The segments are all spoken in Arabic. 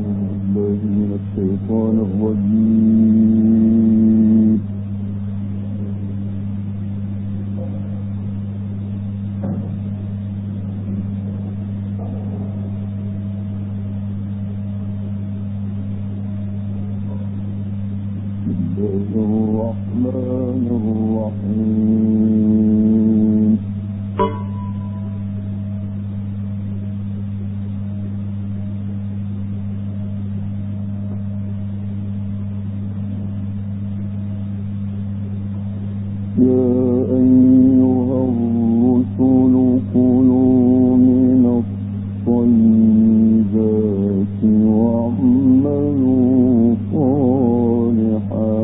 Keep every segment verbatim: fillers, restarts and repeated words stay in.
الشيطان الرجيم. بسم الله الرحمن الرحيم. يا أيها الرسل كلوا من الطيبات واعملوا صالحا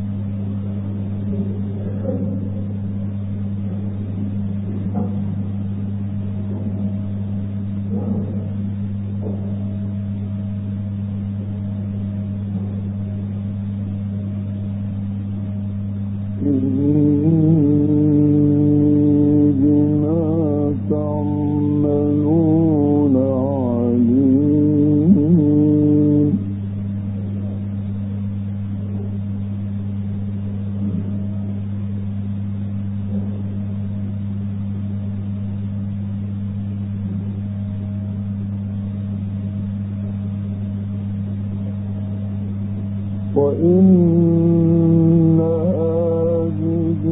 وإن هذه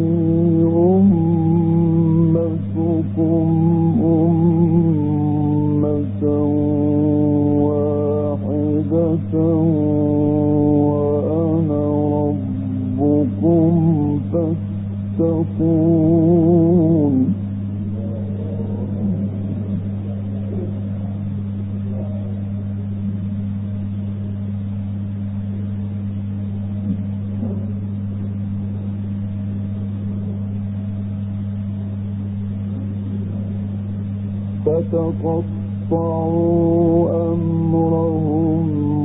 أمتكم أمة واحدة وأنا ربكم فاتقون. فتقطعوا أمرهم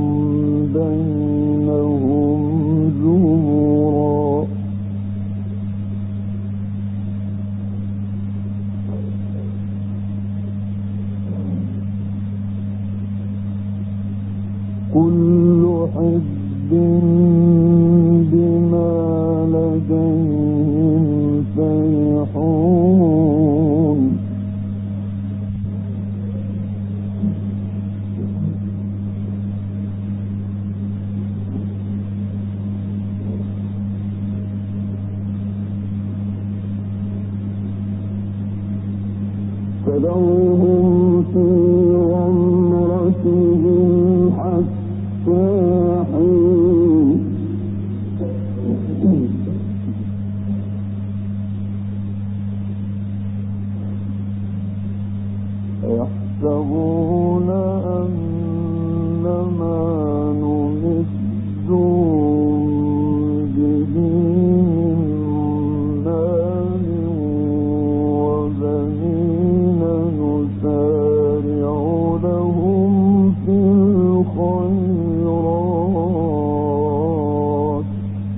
بينهم زبرا. كل حزب بما لديهم فرحون. فذرهم في غمرتهم حتى حين. يحسبون أنما نمدهم به من مال وبنين نسارع لهم في الخيرات.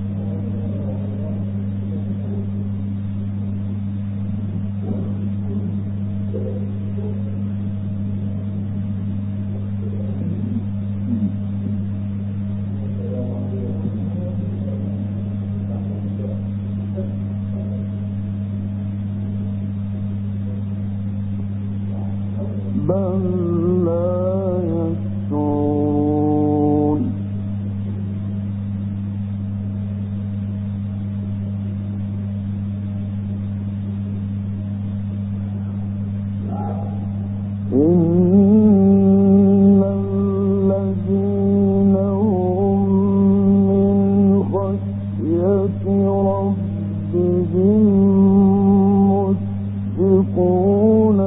بل لا يشعرون. إن الذين هم من خشية ربهم مشفقون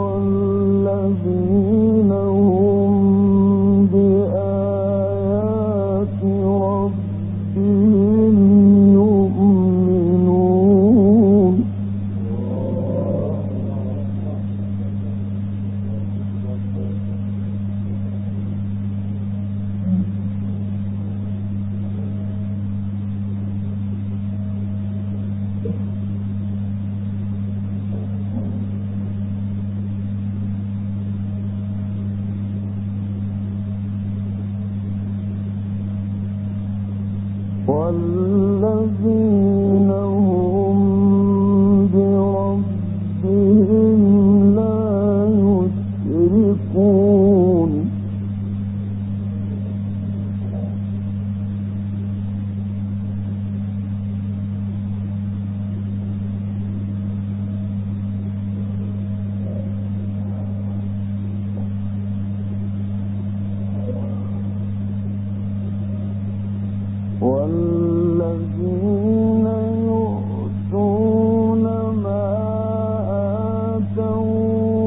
والذين هم بآيات ربهم يؤمنون. والذين هم بربهم لا يشركون والذين يؤتون ما آتوا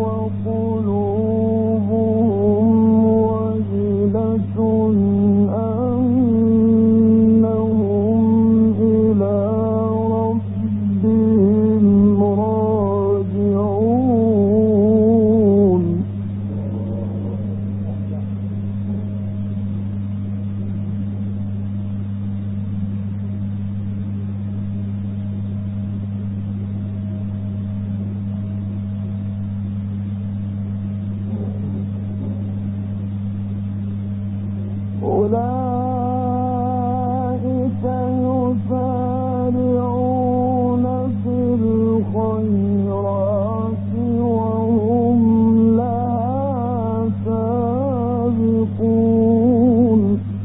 وقلوبهم وجلة أنهم إلى ربهم راجعون أولئك يسارعون في الخيرات وهم لها سابقون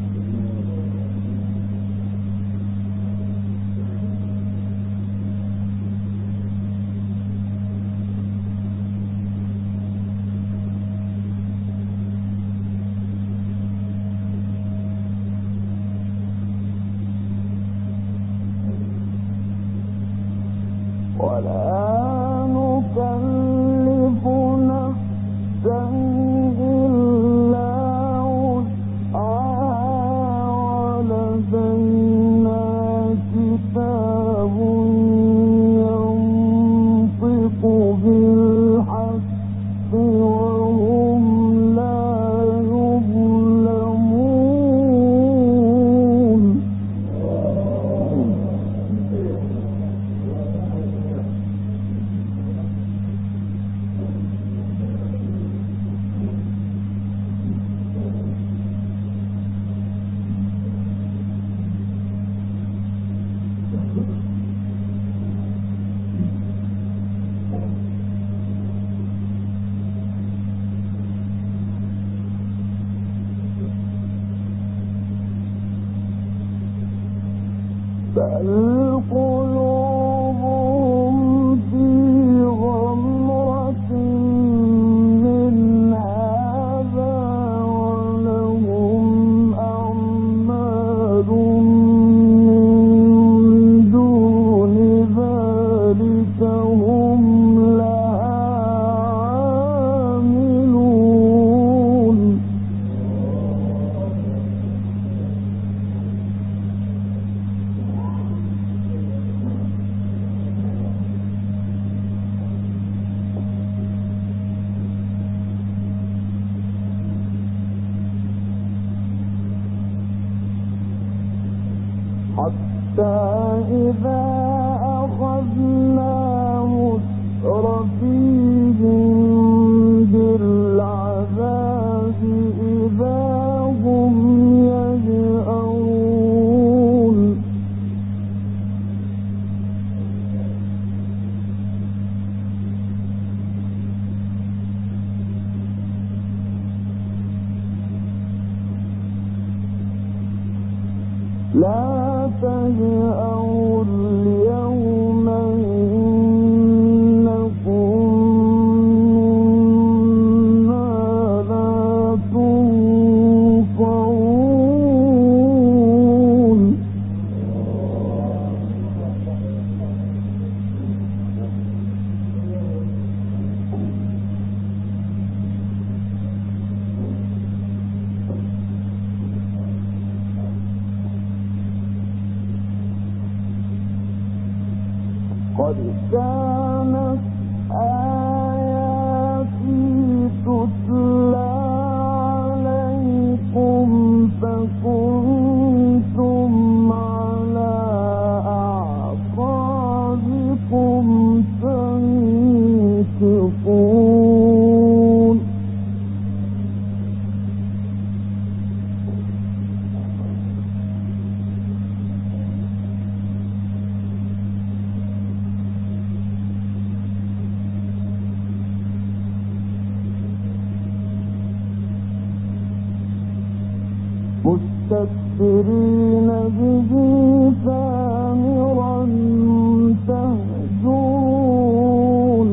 ولا نكلف نفسا إلا وسعها ولدينا كتاب ينطق بالحق وهم لا يظلمون بل قلوبهم في غمرة من هذا ولهم أعمال من دون ذلك هم لها عاملون حتى إذا أخذنا مترفيهم بالعذاب إذا هم يجأرون لا تجأروا اليوم إنكم منا لا تنصرون قد كانت آياتي تتلى عليكم فكنتم على أعقابكم تنكصون مستكبرين به سامرا تهجرون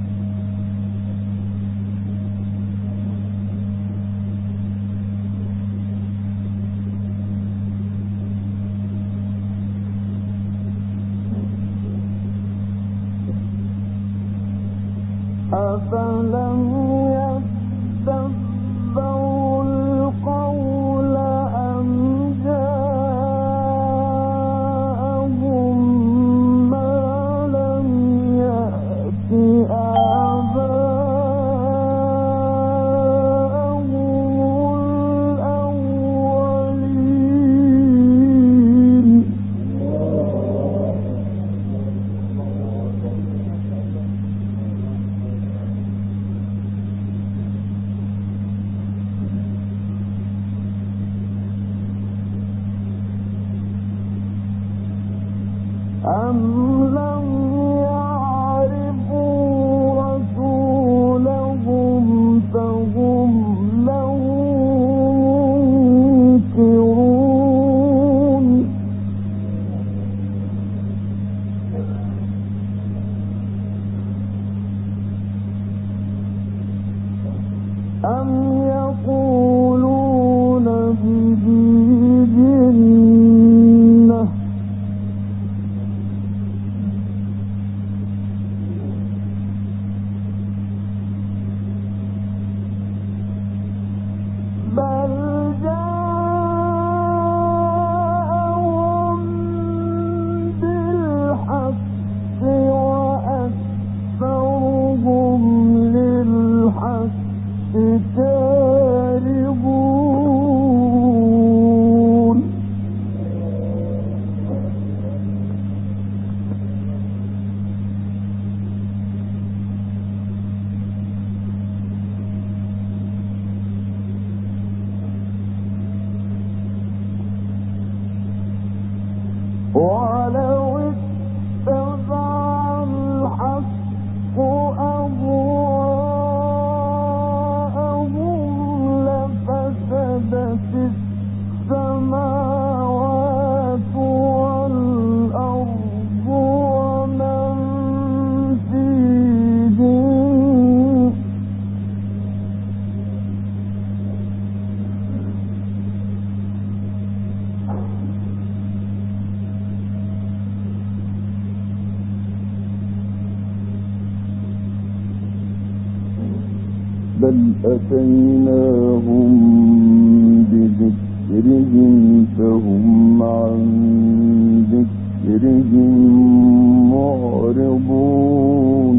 أفلم يدبروا القول أم جاءهم ما لم يأت آباءهم الأولين أم لم يعرفوا رسولهم فهم له منكرون أم يقولون به جنة بل جاءهم بالحق وأكثرهم للحق كارهون ولو اتبع الحق أهواءهم لفسدت السماوات والأرض ومن فيهن بل أتيناهم بذكرهم فهم عن ذكرهم معرضون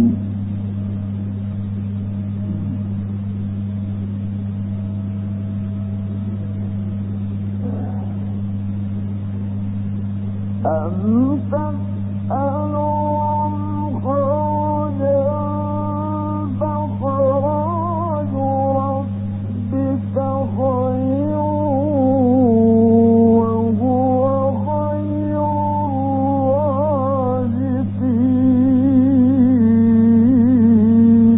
أم تسألهم خرجا فخراج ربك خير وهو خير الرازقين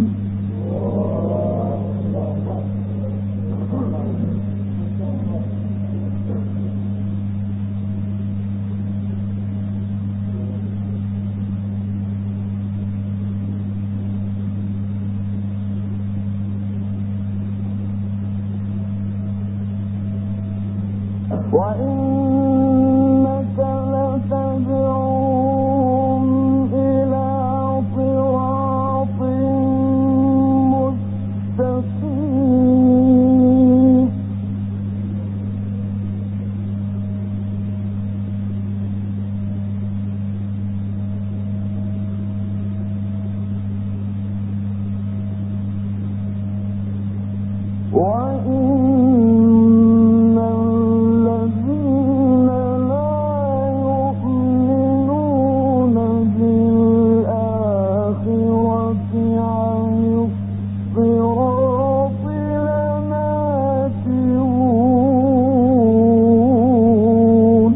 وإنك لتدعوهم إلى صراط مستقيم وإن الذين لا يؤمنون بالآخرة عن الصراط لناكبون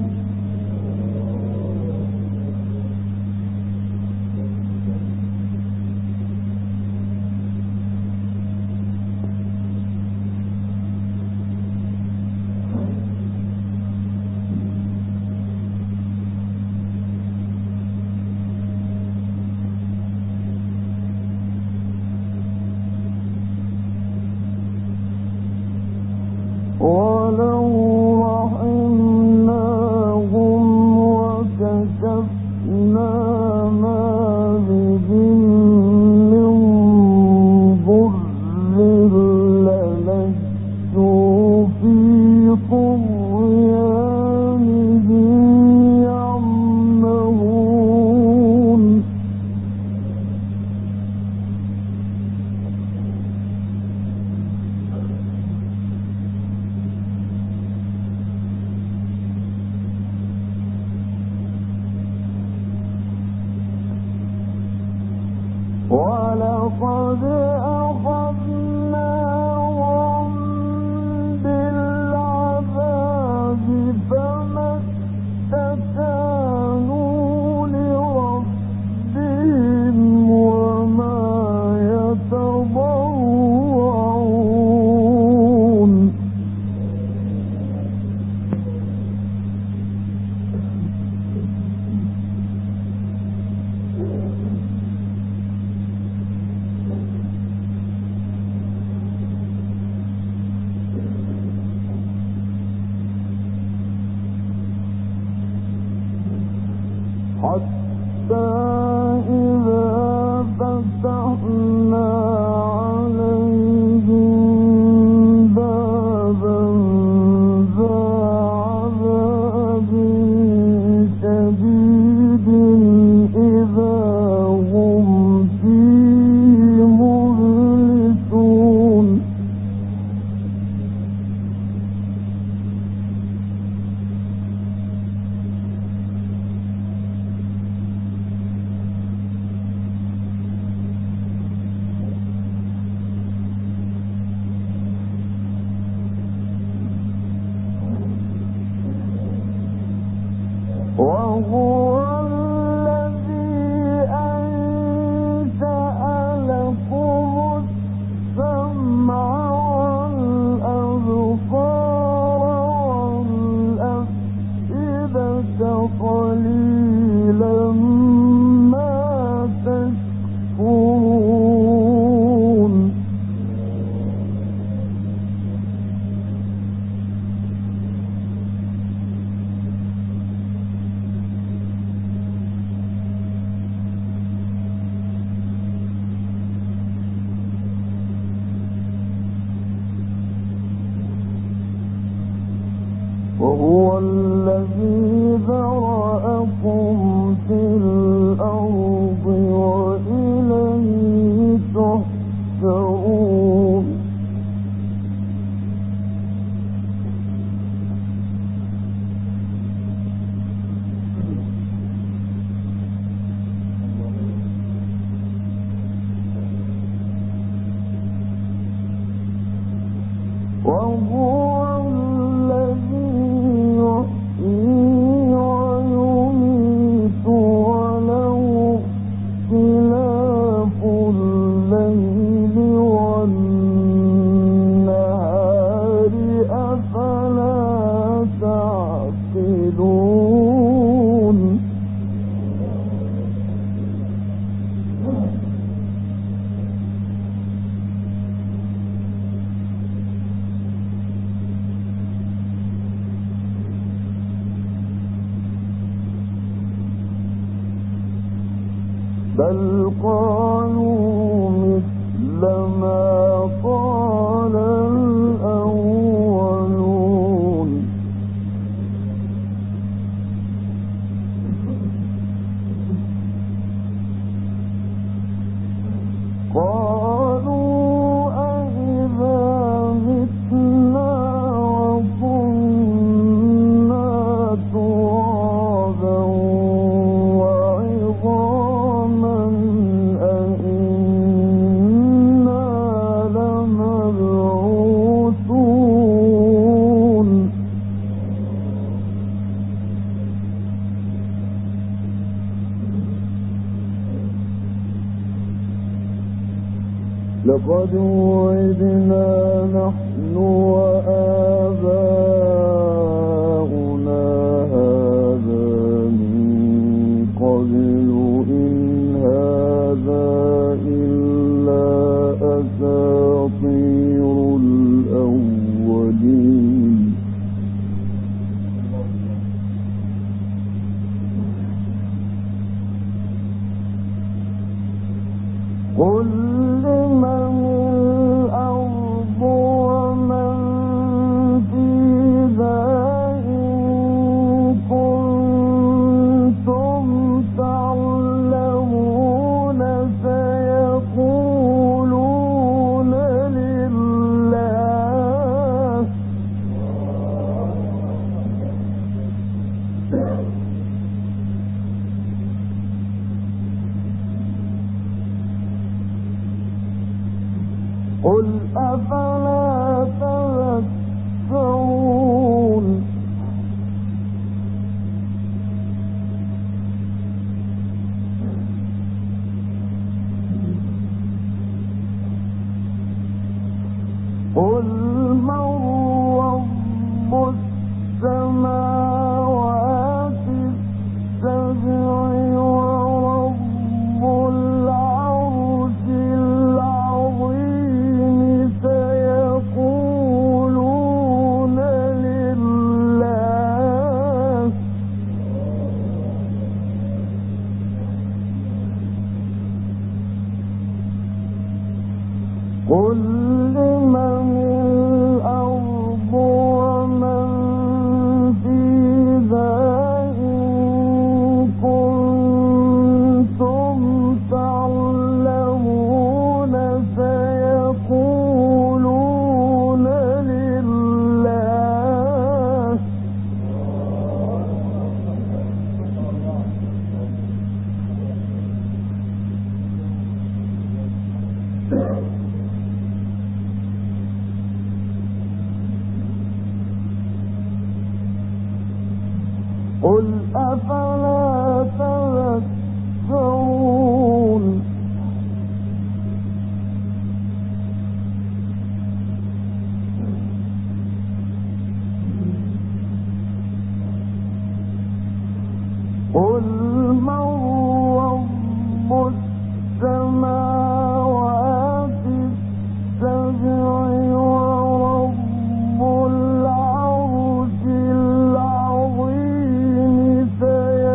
وهو الذي ذرأكم في الأرض وإليه تحشرون وهو الذي يحيي ويميت وله اختلاف الليل والنهار أفلا تعقلون بل قالوا مثل ما قال الأولون قالوا أإذا متنا وكنا ترابا وعظاما أإنا لمبعوثون لقد وعدنا نحن وآباؤنا هذا من قبل إن هذا إلا أساطير الأولين قل لمن الأرض ومن فيها إن كنتم تعلمون سيقولون لله قل أفلا تذكرون قل من رب السماوات السبع ورب العرش العظيم سيقولون لله قل لمن الأرض ومن فيها إن كنتم تعلمون سيقولون لله قل أفلا تذكرون قل من رب السماوات السبع ورب العرش العظيم سيقولون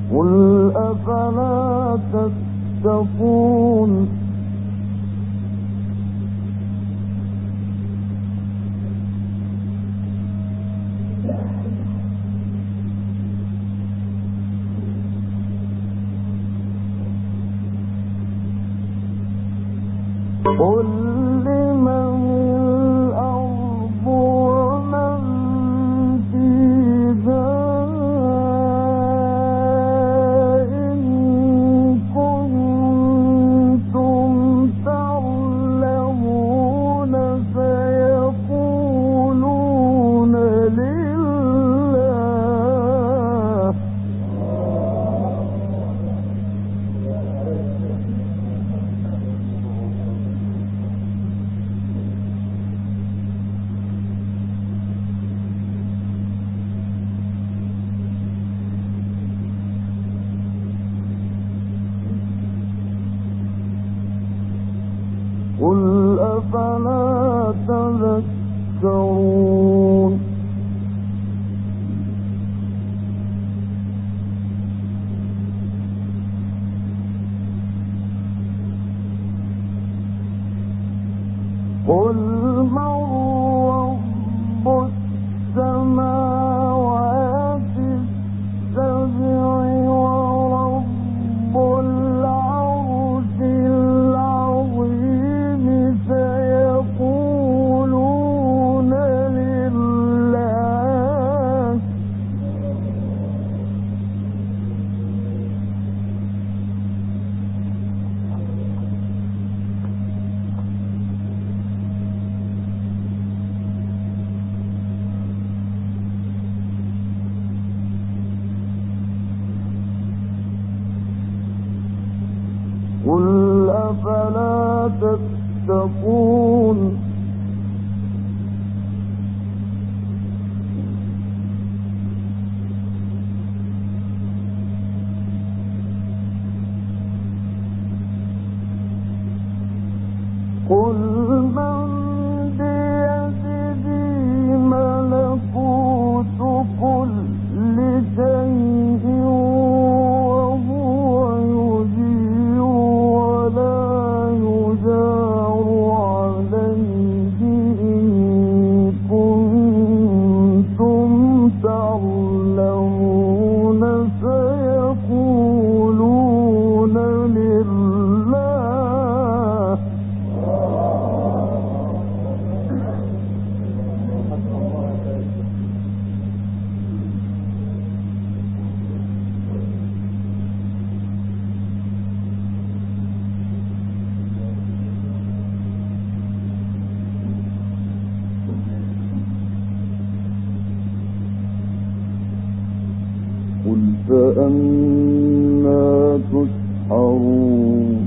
قل أفلا تتقون قل لمن الأرض ومن فيها إن كنتم تعلمون سيقولون لله قل أفلا تذكرون قل من رب السماوات السبع ورب العرش العظيم سيقولون لله قل أفلا تتقون قل من بيده ملكوت كل شيء وهو يجير ولا يجار عليه إن كنتم تعلمون سيقولون لله قل فأنى تسحرون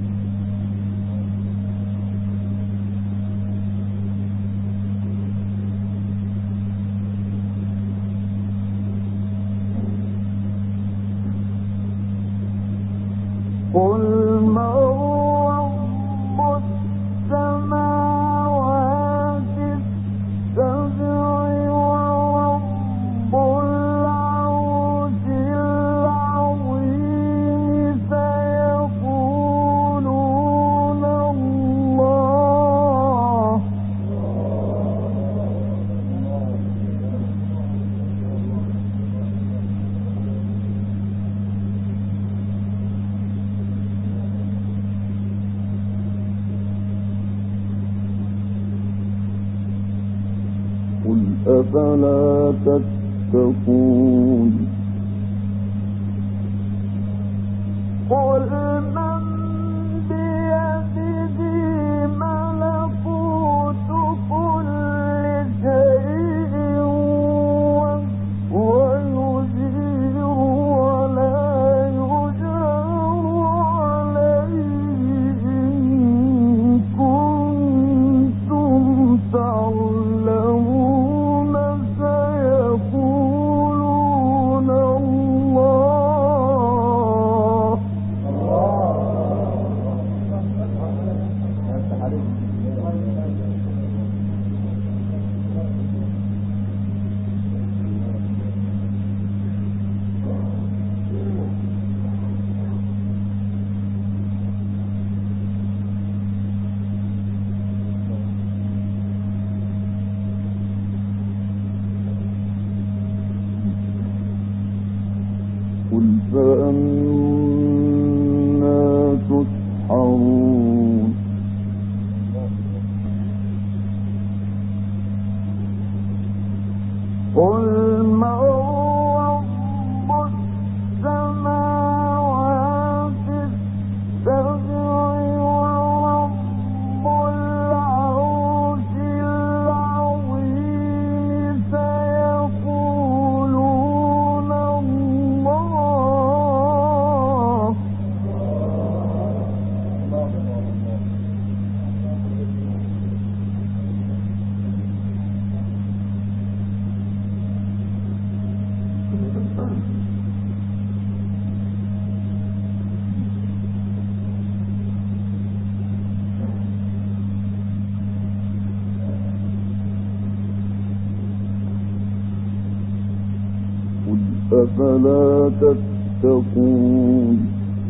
قل من رب السماوات السبع ورب العرش العظيم سيقولون الله قل أفلا تتقون قل من بيده ملكوت كل شيء وهو يجير ولا يجار عليه إن كنتم تعلمون سيقولون الله فأنا تسحرون قل من رب السماوات السبع ورب العرش العظيم سيقولون الله قل أفلا تتقون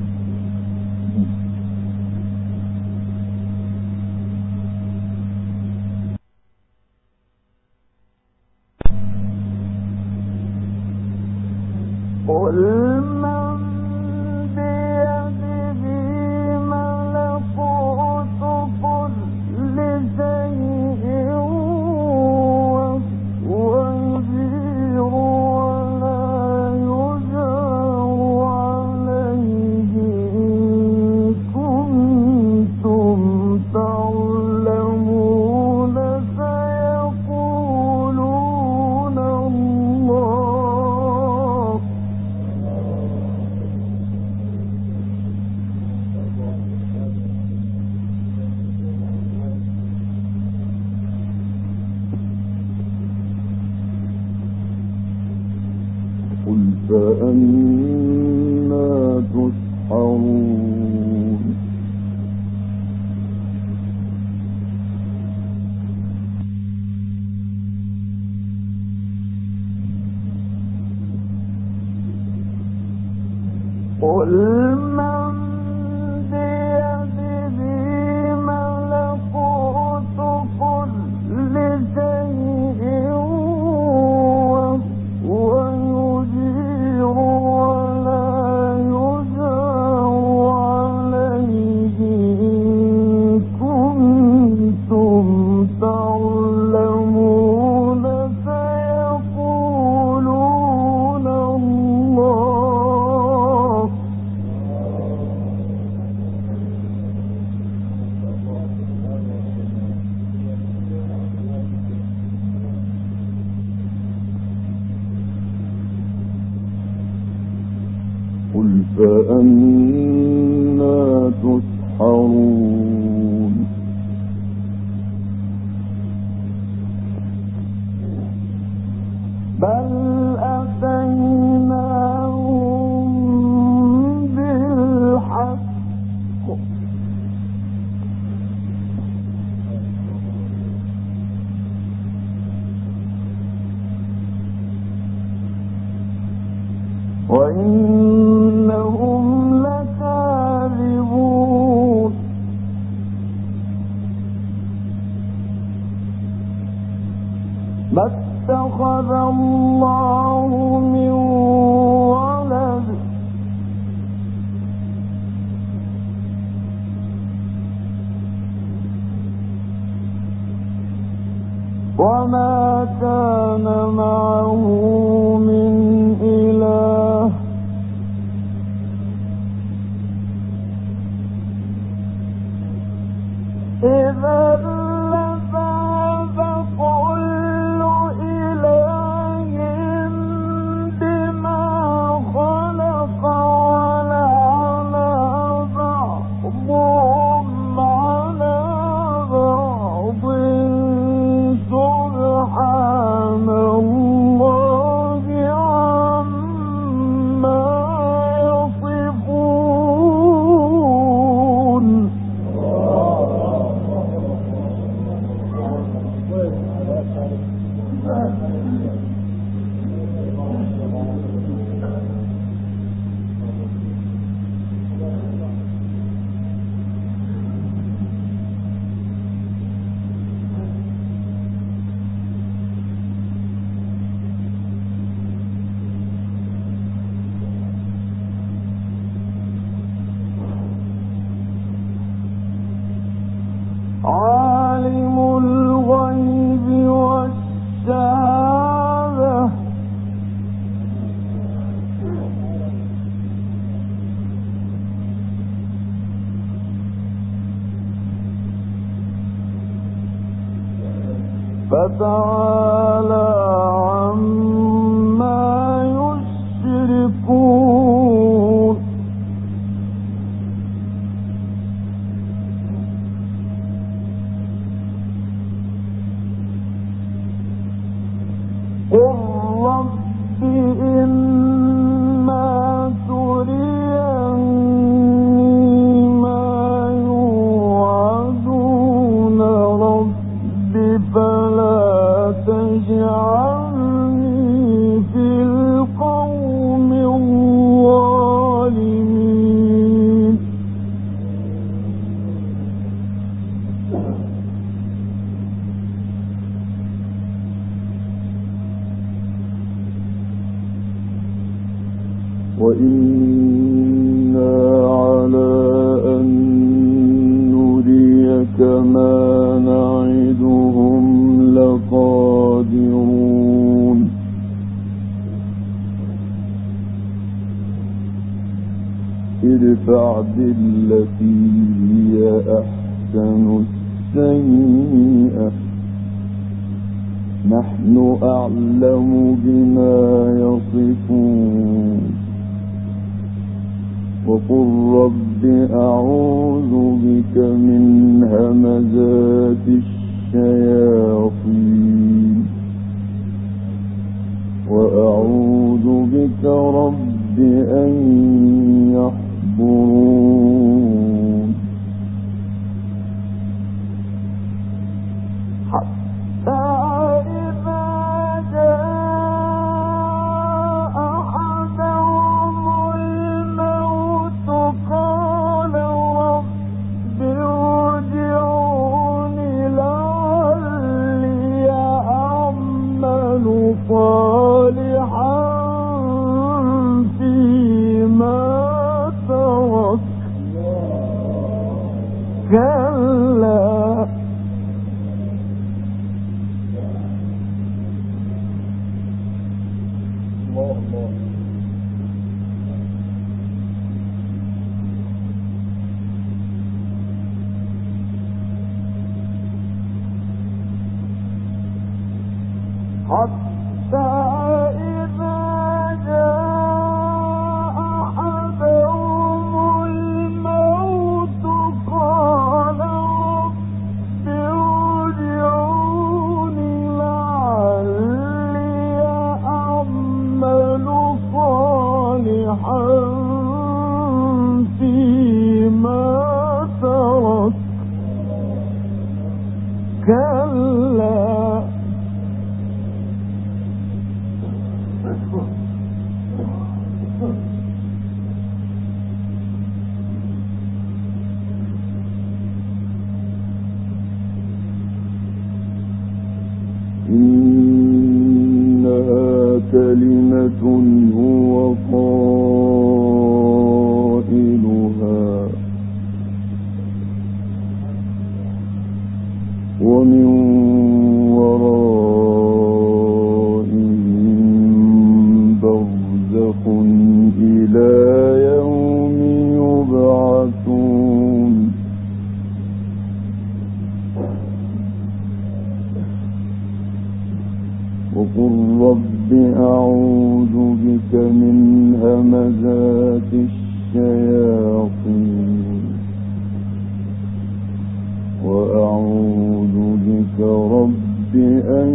قل من بيده ملكوت كل شيء وهو يجير ولا يجار عليه إن كنتم تعلمون سيقولون الله قل فأنا تسحرون قل من بيده ملكوت كل شيء وهو يجير ولا يجار عليه إن كنتم تعلمون سيقولون الله قل فأنا تسحرون بل أتيناهم بالحق وإنهم لكاذبون ما اتخذ الله من ولد وما كان معه من إله إذا لذهب كل إله بما خلق ولعلى بعضهم على بعض سبحان الله عما يصفون فتعالى عما يشركون قل رب إما تريني ما يوعدون رب فلا تجعلني في القوم الظالمين وإنا على أن نريك ما نعدهم لقادرون ادفع بالتي هي أحسن السيئة نحن أعلم بما يصفون وقل رب أعوذ بك من همزات الشياطين وأعوذ بك رب أن يحضرون حتى إذا جاء أحدهم الموت قال رب ارجعون لعلي أعمل صالحا فيما ترك كلا حتى إذا جاء أحدهم الموت قال رب ارجعون لعلي أعمل صالحا فيما ترك كلا إنها كلمة هو قائلها ومن ورائهم برزخ إلى يوم يبعثون وقل رب أعوذ بك من همزات الشياطين وأعوذ بك رب أن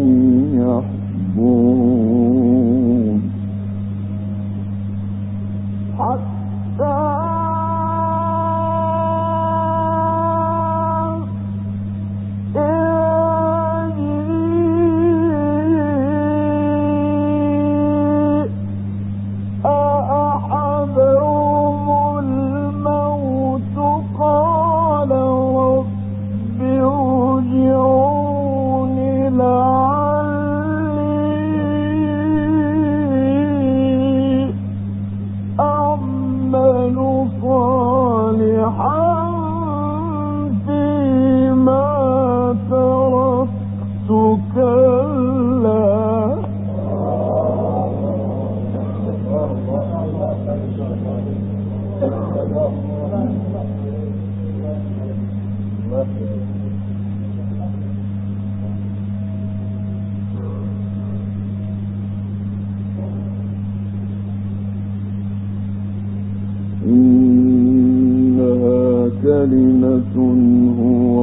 يحضرون حتى إنها كلمة هو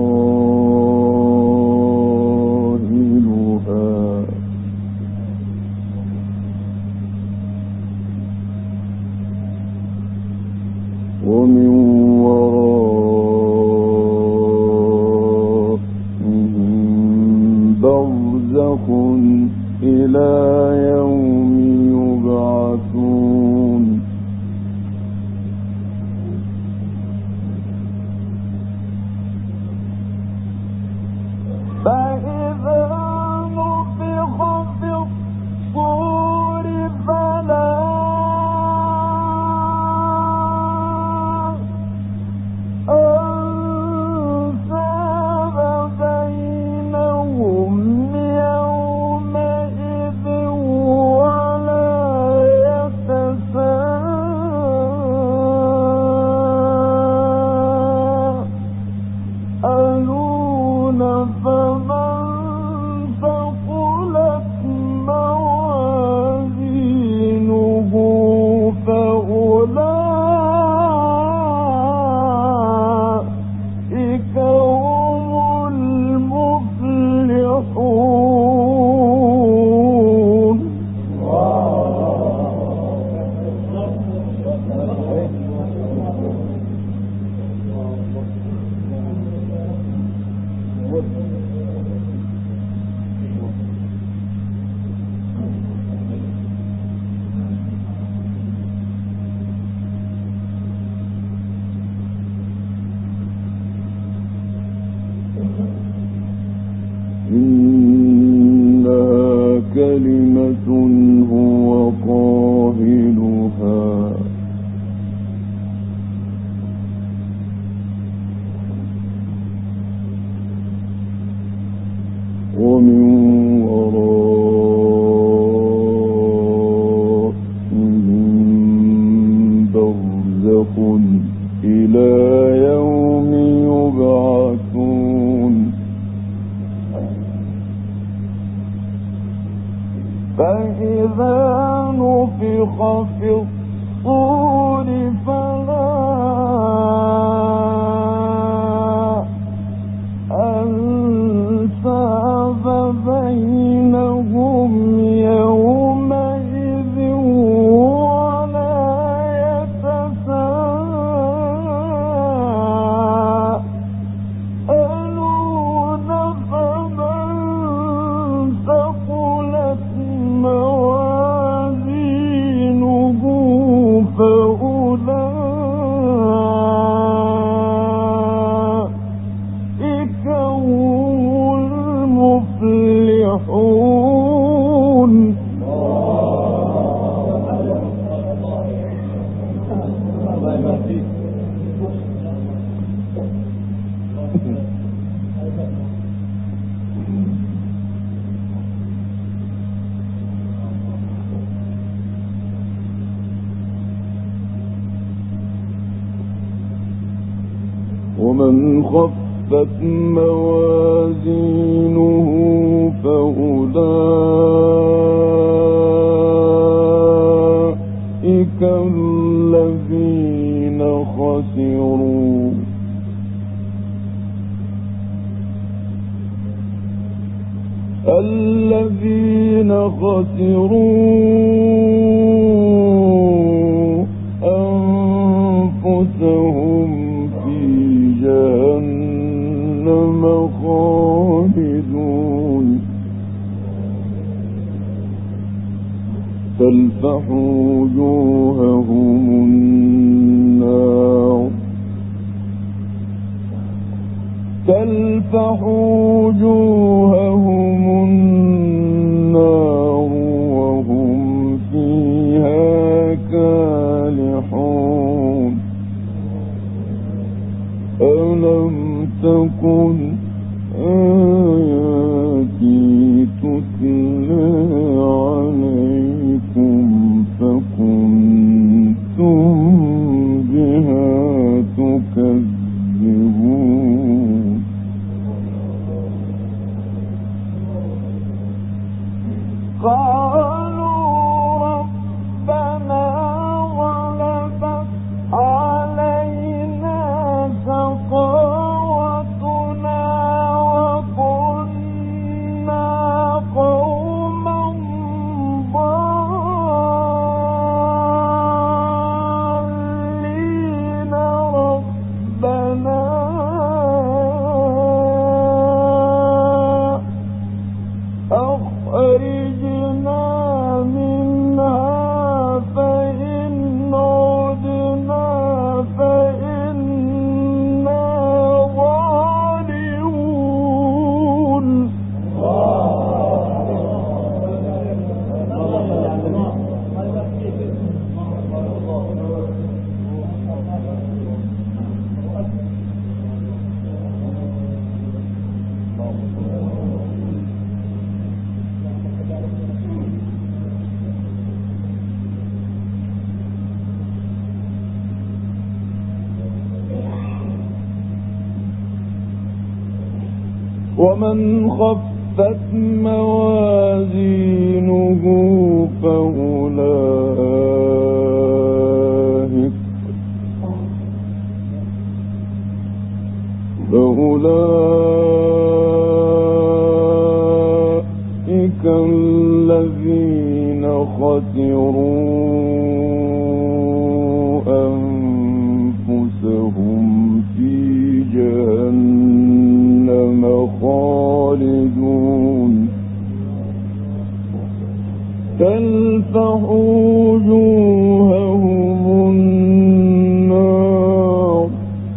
قائلها ومن ورائهم برزخ إلى يوم يبعثون فإذا نفخ في الصور فلا أنساب بينهم يومئذ ولا يتساءلون فمن ثقلت موازينه فأولئك هم المفلحون. إنها كلمة هو قائلها ومن ورائهم برزخ إلى يوم يبعثون فإذا نفخ في الصور فلا أنساب بينهم يومئذ ولا يتساءلون فمن ثقلت موازينه فأولئك هم المفلحون. ومن خفت موازينه فأولئك الذين خسروا الذين خسروا أنفسهم في جهنم خالدون تلفح وجوههم النار تلفح وجوههم النار وهم فيها كالحون ألم تكن آياتي تتلى عليكم فكنتم بها تكذبون قالوا ربنا غلبت ومن خفت موازينه فأولئك فأولئك الذين خسروا أنفسهم في جهنم خالدون تلفح وجوههم النار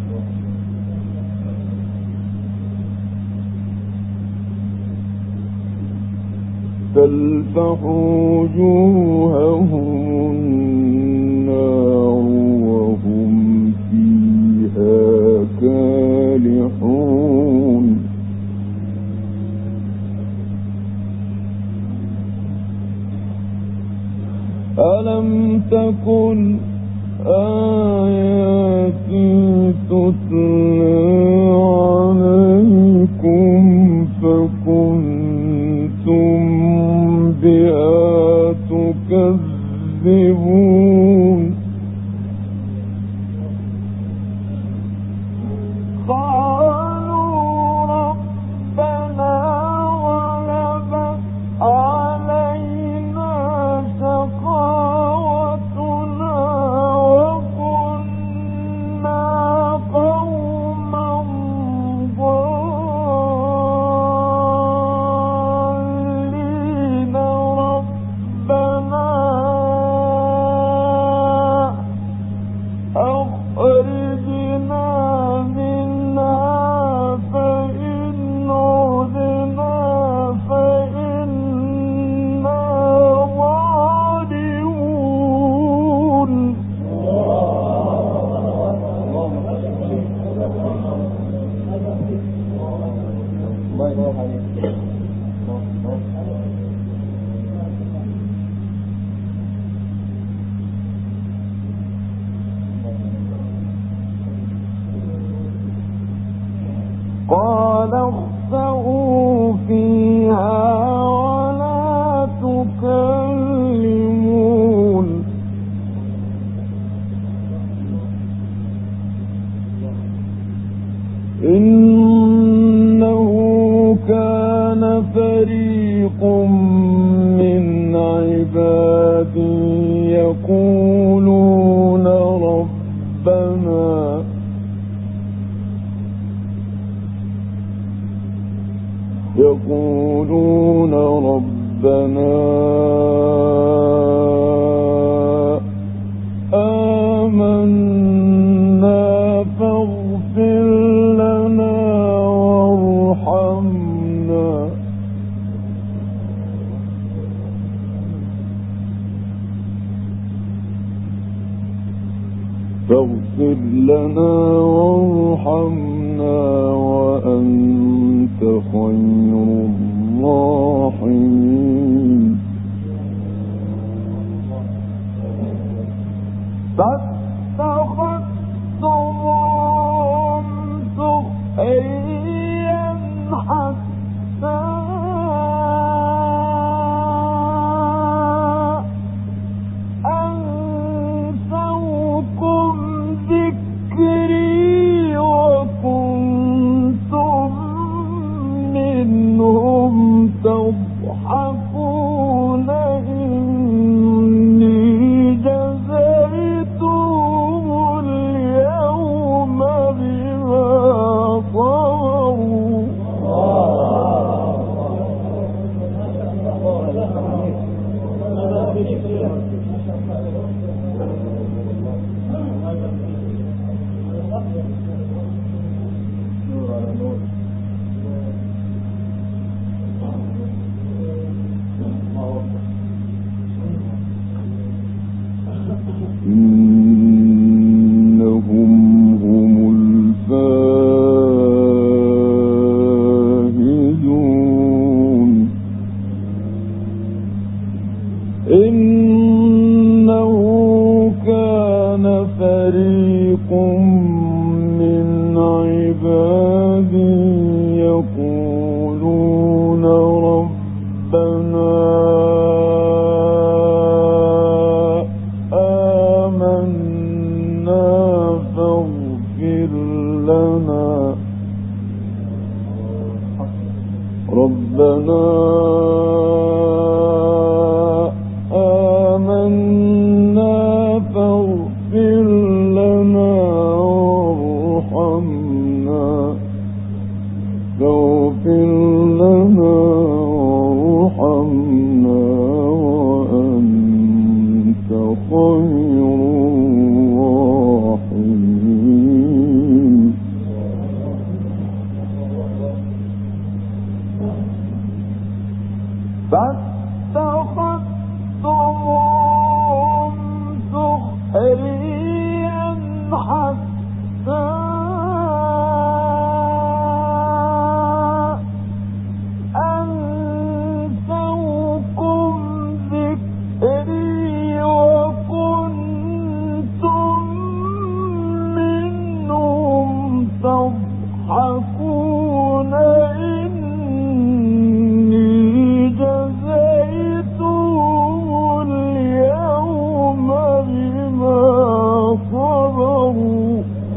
تلفح وجوههم النار وهم فيها كالحون ألم تكن آياتي تتلى عليكم فكنتم بها تكذبون قال اخسئوا فيها ولا تكلمون إنه كان فريق من عبادي يقولون ربنا يقولون ربنا آمنا فاغفر لنا وارحمنا فاغفر لنا وارحمنا وأنت خير الراحمين فاتخذتموهم سخريا حتى أنسوكم ذكري وكنتم منهم تضحكون إني جزيتهم اليوم بما صبروا إنهم هم الفائزون إنه كان فريق من عبادي يقول لنا آمنا فاغفر لنا وارحمنا فاغفر لنا وارحمنا وأنت خير الراحمين. فاتخذتموهم سخريا حتى أنسوكم ذكري وكنتم منهم تضحكون. إني جزيتهم اليوم بما صبروا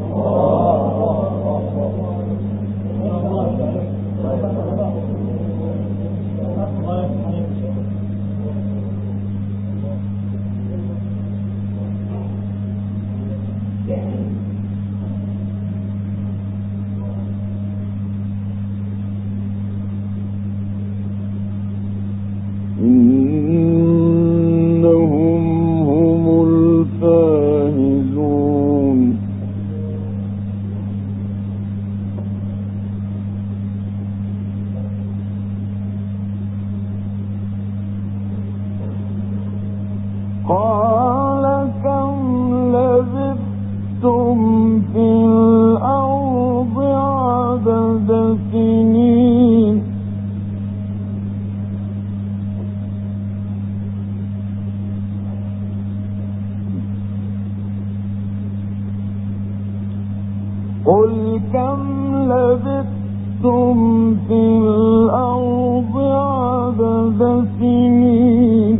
إنهم هم الفائزون. قال كم لبثتم في الأرض عدد سنين قل كم لبثتم في الأرض عدد سنين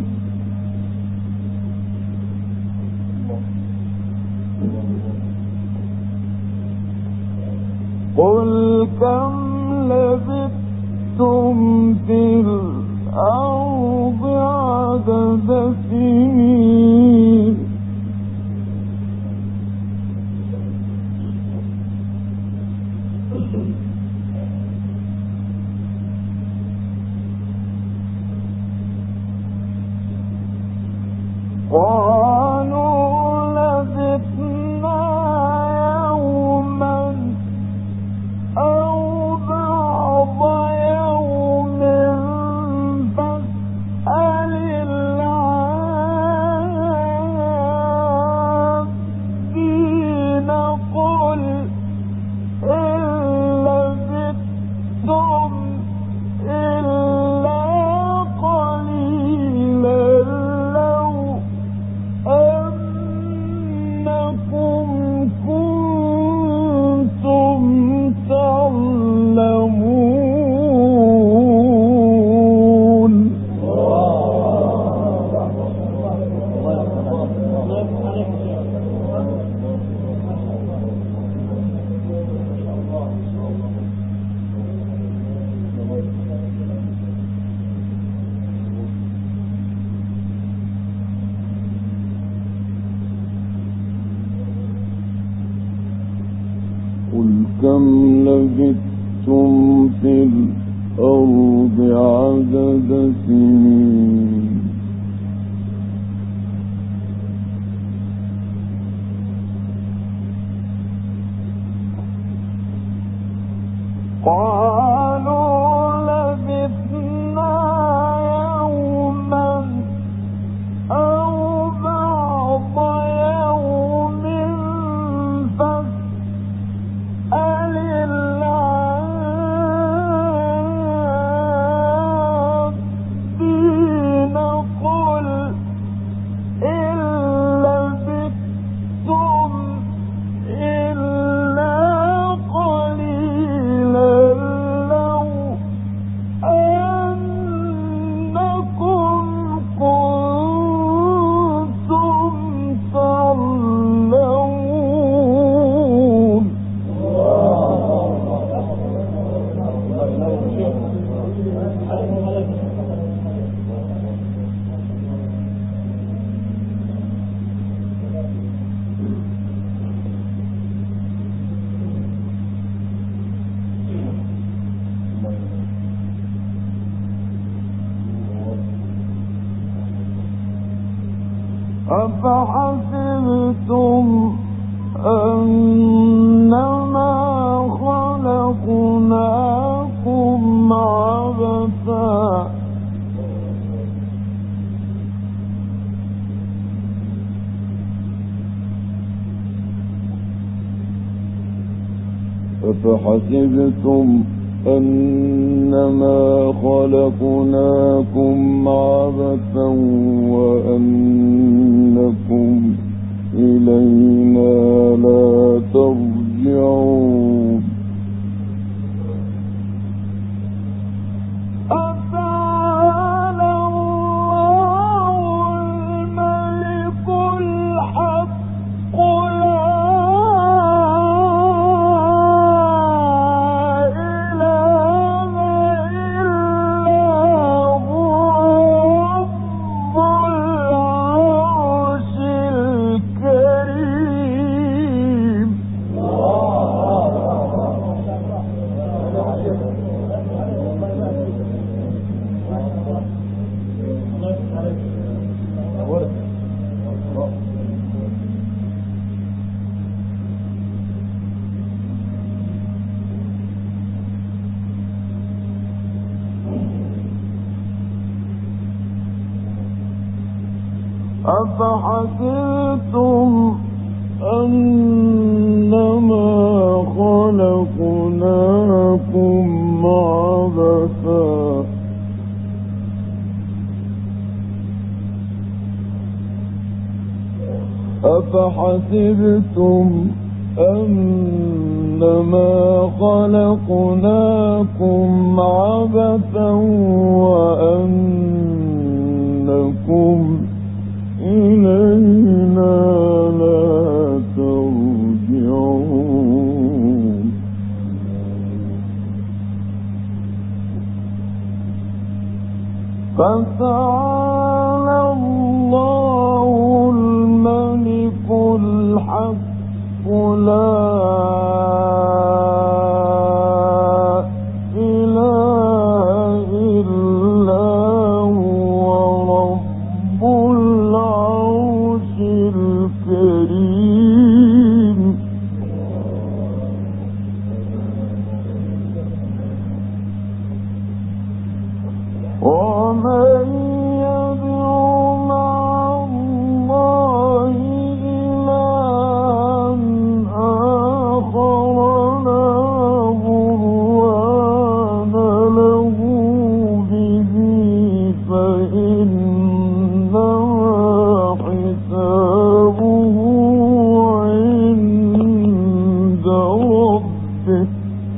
قل كم لبثتم في الأرض عدد سنين قالوا لبثنا يوما أو بعض يوم فاسأل العادين. قل إن لبثتم إلا قليلا لو أنكم كنتم تعلمون. قل كم لبثتم في الأرض عدد سنين قالوا لبثنا يوما أو بعض يوم فاسأل العادين. قل إن لبثتم إلا قليلا أفحسبتم أنما خلقناكم عبثا أفحسبتم أنما خلقناكم عبثا وأنكم إلينا لا ترجعون أتعالى الله الملك الحق أفحسبتم أنما خلقناكم عبثا أفحسبتم أنما خلقناكم عبثا وأنكم إلينا لا ترجعون فتعالى الله الملك الحق لا إله إلا هو رب العرش الكريم ومن يدعو مع الله إلها آخر لا برهان له به فإنما حسابه عند ربه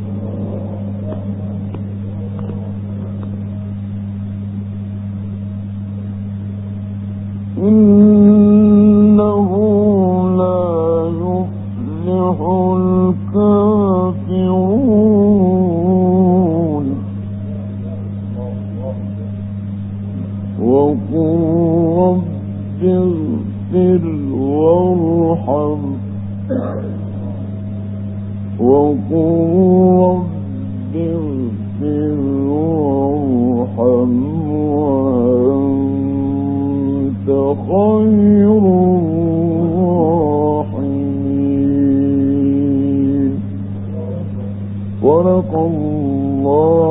إنه لا يفلح الكافرون وقل رب اغفر وارحم وقل رب اغفر وارحم وأنت خير الراحمين. صدق الله